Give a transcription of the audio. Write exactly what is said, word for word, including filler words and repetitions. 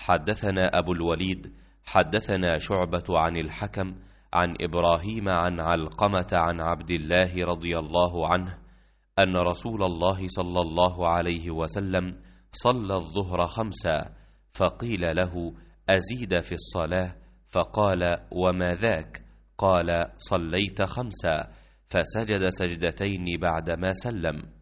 حدثنا أبو الوليد حدثنا شعبة عن الحكم عن إبراهيم عن علقمة عن عبد الله رضي الله عنه أن رسول الله صلى الله عليه وسلم صلى الظهر خمسا، فقيل له: أزيد في الصلاة؟ فقال: وما ذاك؟ قال: صليت خمسا. فسجد سجدتين بعدما سلم.